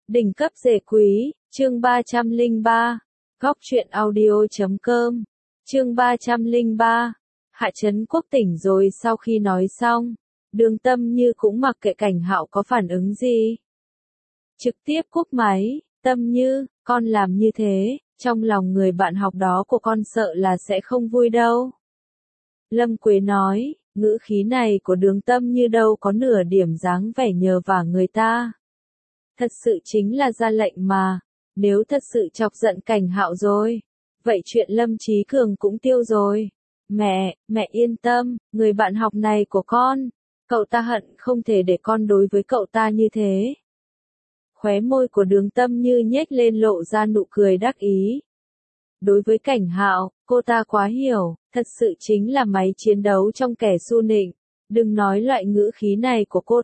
Đỉnh cấp rể quý, chương 303, góc truyện audio.com, chương 303, Hạ Trấn Quốc tỉnh rồi. Sau khi nói xong, Đường Tâm Như cũng mặc kệ Cảnh Hạo có phản ứng gì. Trực tiếp cúp máy. Tâm Như, con làm như thế, trong lòng người bạn học đó của con sợ là sẽ không vui đâu. Lâm Quế nói, ngữ khí này của Đường Tâm Như đâu có nửa điểm dáng vẻ nhờ vả người ta. Thật sự chính là ra lệnh mà, nếu thật sự chọc giận Cảnh Hạo rồi, vậy chuyện Lâm Chí Cường cũng tiêu rồi. Mẹ yên tâm, người bạn học này của con, cậu ta hận không thể để con đối với cậu ta như thế. Khóe môi của Đường Tâm Như nhếch lên lộ ra nụ cười đắc ý. Đối với Cảnh Hạo, cô ta quá hiểu, thật sự chính là máy chiến đấu trong kẻ su nịnh. Đừng nói loại ngữ khí này của cô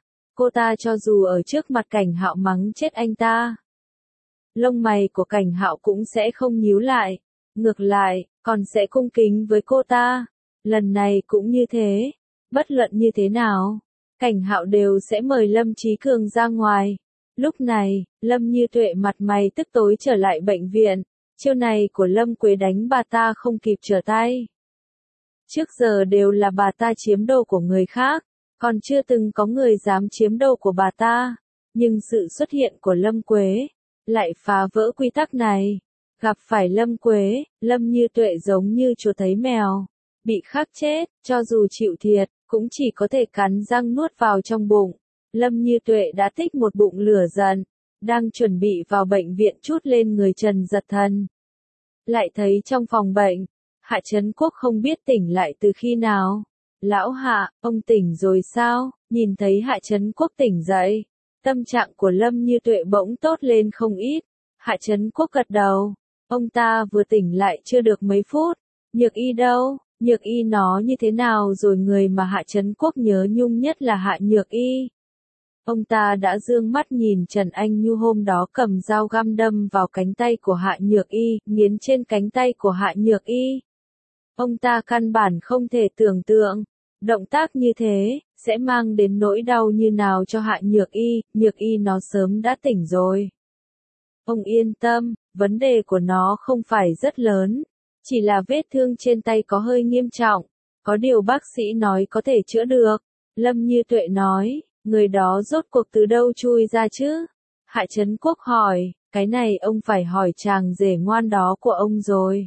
ta cho dù ở trước mặt Cảnh Hạo mắng chết anh ta, lông mày của Cảnh Hạo cũng sẽ không nhíu lại, ngược lại, còn sẽ cung kính với cô ta. Lần này cũng như thế, bất luận như thế nào, Cảnh Hạo đều sẽ mời Lâm Chí Cường ra ngoài. Lúc này, Lâm Như Tuệ mặt mày tức tối trở lại bệnh viện, chiêu này của Lâm Quế đánh bà ta không kịp trở tay. Trước giờ đều là bà ta chiếm đồ của người khác, còn chưa từng có người dám chiếm đồ của bà ta, nhưng sự xuất hiện của Lâm Quế lại phá vỡ quy tắc này. Gặp phải Lâm Quế, Lâm Như Tuệ giống như chuột thấy mèo, bị khắc chết, cho dù chịu thiệt, cũng chỉ có thể cắn răng nuốt vào trong bụng. Lâm Như Tuệ đã tích một bụng lửa giận, đang chuẩn bị vào bệnh viện trút lên người Trần Giật Thần. Lại thấy trong phòng bệnh, Hạ Trấn Quốc không biết tỉnh lại từ khi nào. Lão Hạ, ông tỉnh rồi sao? Nhìn thấy Hạ Trấn Quốc tỉnh dậy, tâm trạng của Lâm Như Tuệ bỗng tốt lên không ít. Hạ Trấn Quốc gật đầu, ông ta vừa tỉnh lại chưa được mấy phút. Nhược Y đâu? Nhược Y nó như thế nào rồi? Người mà Hạ Trấn Quốc nhớ nhung nhất là Hạ Nhược Y. Ông ta đã dương mắt nhìn Trần Anh Nhu hôm đó cầm dao găm đâm vào cánh tay của Hạ Nhược Y, nghiến trên cánh tay của Hạ Nhược Y. Ông ta căn bản không thể tưởng tượng, động tác như thế, sẽ mang đến nỗi đau như nào cho Hạ Nhược Y nó sớm đã tỉnh rồi. Ông yên tâm, vấn đề của nó không phải rất lớn, chỉ là vết thương trên tay có hơi nghiêm trọng, có điều bác sĩ nói có thể chữa được. Lâm Như Tuệ nói, người đó rốt cuộc từ đâu chui ra chứ? Hạ Trấn Quốc hỏi, cái này ông phải hỏi chàng rể ngoan đó của ông rồi.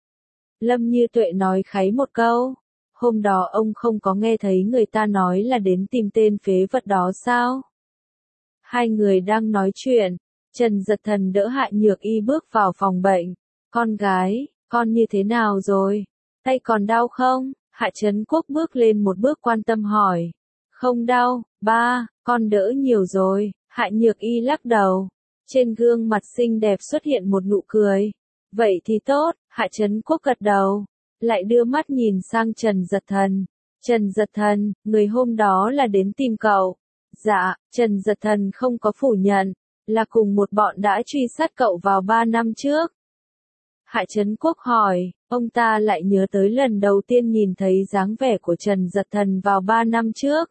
Lâm Như Tuệ nói kháy một câu, hôm đó ông không có nghe thấy người ta nói là đến tìm tên phế vật đó sao? Hai người đang nói chuyện, Trần Giật Thần đỡ Hạ Nhược Y bước vào phòng bệnh. Con gái, con như thế nào rồi? Tay còn đau không? Hạ Trấn Quốc bước lên một bước quan tâm hỏi. Không đau, ba, con đỡ nhiều rồi. Hạ Nhược Y lắc đầu. Trên gương mặt xinh đẹp xuất hiện một nụ cười. Vậy thì tốt, Hạ Trấn Quốc gật đầu. Lại đưa mắt nhìn sang Trần Giật Thần. Trần Giật Thần, người hôm đó là đến tìm cậu. Dạ, Trần Giật Thần không có phủ nhận, là cùng một bọn đã truy sát cậu vào 3 năm trước. Hạ Trấn Quốc hỏi, ông ta lại nhớ tới lần đầu tiên nhìn thấy dáng vẻ của Trần Giật Thần vào 3 năm trước.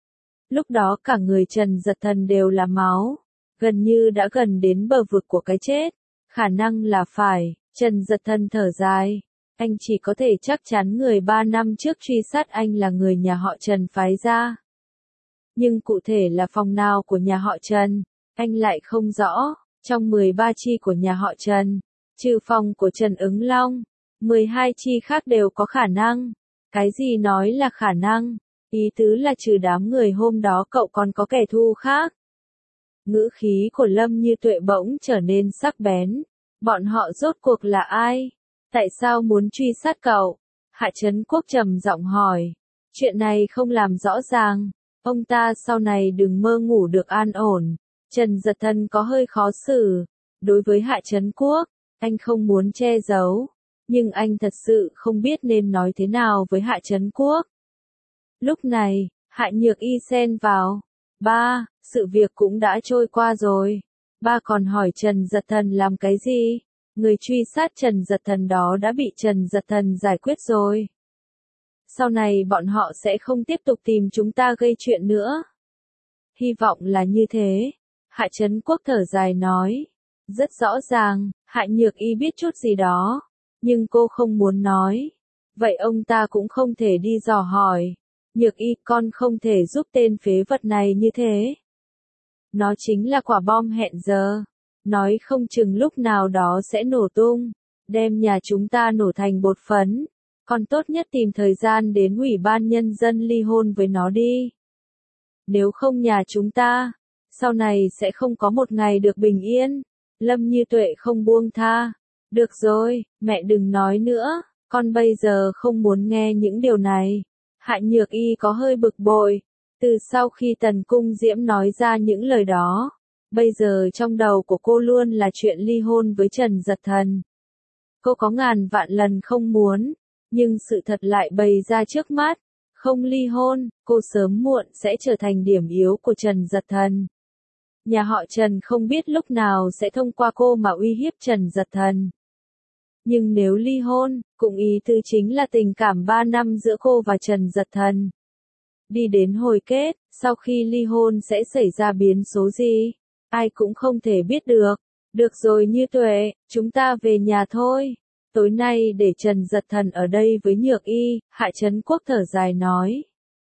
Lúc đó cả người Trần Giật Thần đều là máu, gần như đã gần đến bờ vực của cái chết. Khả năng là phải, Trần Giật Thần thở dài. Anh chỉ có thể chắc chắn người 3 năm trước truy sát anh là người nhà họ Trần phái ra. Nhưng cụ thể là phòng nào của nhà họ Trần, anh lại không rõ. Trong 13 chi của nhà họ Trần, trừ phòng của Trần Ứng Long, 12 chi khác đều có khả năng. Cái gì nói là khả năng? Ý tứ là trừ đám người hôm đó cậu còn có kẻ thù khác. Ngữ khí của Lâm Như Tuệ bỗng trở nên sắc bén. Bọn họ rốt cuộc là ai? Tại sao muốn truy sát cậu? Hạ Trấn Quốc trầm giọng hỏi. Chuyện này không làm rõ ràng. Ông ta sau này đừng mơ ngủ được an ổn. Trần Giật Thần có hơi khó xử. Đối với Hạ Trấn Quốc, anh không muốn che giấu. Nhưng anh thật sự không biết nên nói thế nào với Hạ Trấn Quốc. Lúc này, Hạ Nhược Y xen vào. Ba, sự việc cũng đã trôi qua rồi. Ba còn hỏi Trần Giật Thần làm cái gì? Người truy sát Trần Giật Thần đó đã bị Trần Giật Thần giải quyết rồi. Sau này bọn họ sẽ không tiếp tục tìm chúng ta gây chuyện nữa. Hy vọng là như thế. Hạ Trấn Quốc thở dài nói. Rất rõ ràng, Hạ Nhược Y biết chút gì đó, nhưng cô không muốn nói. Vậy ông ta cũng không thể đi dò hỏi. Nhược Y, con không thể giúp tên phế vật này như thế. Nó chính là quả bom hẹn giờ. Nói không chừng lúc nào đó sẽ nổ tung, đem nhà chúng ta nổ thành bột phấn. Con tốt nhất tìm thời gian đến Ủy ban Nhân dân ly hôn với nó đi. Nếu không nhà chúng ta, sau này sẽ không có một ngày được bình yên. Lâm Như Tuệ không buông tha. Được rồi, mẹ đừng nói nữa, con bây giờ không muốn nghe những điều này. Hạ Nhược Y có hơi bực bội. Từ sau khi Tần Cung Diễm nói ra những lời đó, bây giờ trong đầu của cô luôn là chuyện ly hôn với Trần Dật Thần. Cô có ngàn vạn lần không muốn, nhưng sự thật lại bày ra trước mắt. Không ly hôn, cô sớm muộn sẽ trở thành điểm yếu của Trần Dật Thần. Nhà họ Trần không biết lúc nào sẽ thông qua cô mà uy hiếp Trần Dật Thần. Nhưng nếu ly hôn, cũng ý tứ chính là tình cảm 3 năm giữa cô và Trần Dật Thần. Đi đến hồi kết, sau khi ly hôn sẽ xảy ra biến số gì? Ai cũng không thể biết được. Được rồi Như Tuệ, chúng ta về nhà thôi. Tối nay để Trần Dật Thần ở đây với Nhược Y, Hạ Trấn Quốc thở dài nói.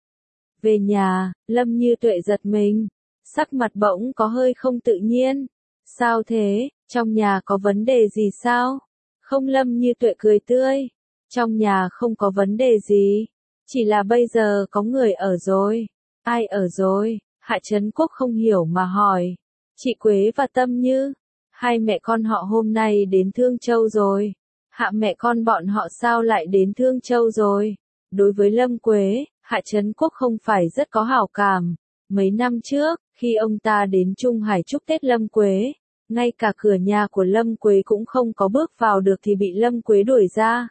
Về nhà, Lâm Như Tuệ giật mình. Sắc mặt bỗng có hơi không tự nhiên. Sao thế, trong nhà có vấn đề gì sao? Không, Lâm Như Tuệ cười tươi. Trong nhà không có vấn đề gì. Chỉ là bây giờ có người ở rồi. Ai ở rồi? Hạ Trấn Quốc không hiểu mà hỏi. Chị Quế và Tâm Như. Hai mẹ con họ hôm nay đến Thương Châu rồi. Hạ mẹ con bọn họ sao lại đến Thương Châu rồi? Đối với Lâm Quế, Hạ Trấn Quốc không phải rất có hảo cảm. Mấy năm trước, khi ông ta đến Trung Hải chúc Tết Lâm Quế, ngay cả cửa nhà của Lâm Quế cũng không có bước vào được thì bị Lâm Quế đuổi ra.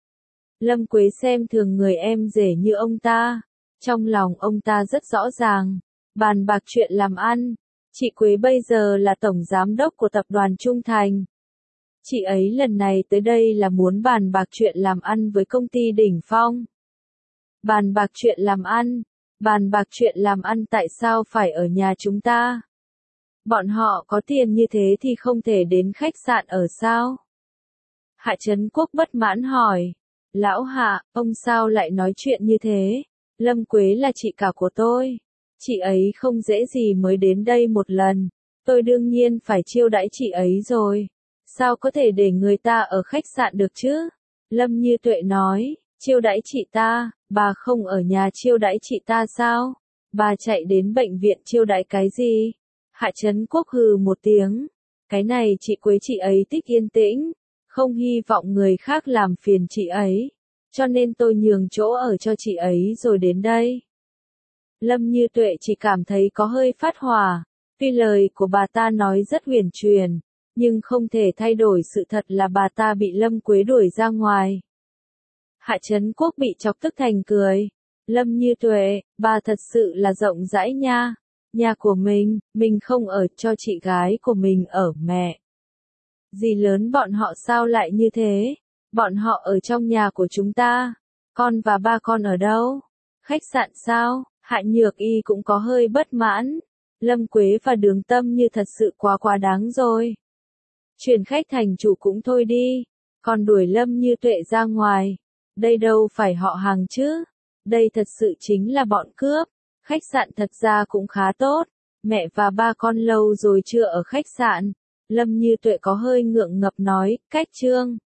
Lâm Quế xem thường người em rể như ông ta. Trong lòng ông ta rất rõ ràng. Bàn bạc chuyện làm ăn. Chị Quế bây giờ là tổng giám đốc của tập đoàn Trung Thành. Chị ấy lần này tới đây là muốn bàn bạc chuyện làm ăn với công ty Đỉnh Phong. Bàn bạc chuyện làm ăn. Bàn bạc chuyện làm ăn tại sao phải ở nhà chúng ta? Bọn họ có tiền như thế thì không thể đến khách sạn ở sao? Hạ Trấn Quốc bất mãn hỏi. Lão Hạ, ông sao lại nói chuyện như thế? Lâm Quế là chị cả của tôi. Chị ấy không dễ gì mới đến đây một lần. Tôi đương nhiên phải chiêu đãi chị ấy rồi. Sao có thể để người ta ở khách sạn được chứ? Lâm Như Tuệ nói, chiêu đãi chị ta, bà không ở nhà chiêu đãi chị ta sao? Bà chạy đến bệnh viện chiêu đãi cái gì? Hạ Trấn Quốc hừ một tiếng. Cái này chị Quế chị ấy thích yên tĩnh, không hy vọng người khác làm phiền chị ấy. Cho nên tôi nhường chỗ ở cho chị ấy rồi đến đây. Lâm Như Tuệ chỉ cảm thấy có hơi phát hỏa. Tuy lời của bà ta nói rất huyền truyền, nhưng không thể thay đổi sự thật là bà ta bị Lâm Quế đuổi ra ngoài. Hạ Trấn Quốc bị chọc tức thành cười. Lâm Như Tuệ, bà thật sự là rộng rãi nha. Nhà của mình không ở cho chị gái của mình ở mẹ. Dì lớn bọn họ sao lại như thế? Bọn họ ở trong nhà của chúng ta. Con và ba con ở đâu? Khách sạn sao? Hạ Nhược Y cũng có hơi bất mãn. Lâm Quế và Đường Tâm Như thật sự quá đáng rồi. Chuyển khách thành chủ cũng thôi đi. Còn đuổi Lâm Như Tuệ ra ngoài. Đây đâu phải họ hàng chứ. Đây thật sự chính là bọn cướp. Khách sạn thật ra cũng khá tốt. Mẹ và ba con lâu rồi chưa ở khách sạn. Lâm Như Tuệ có hơi ngượng ngập nói, cách Trương.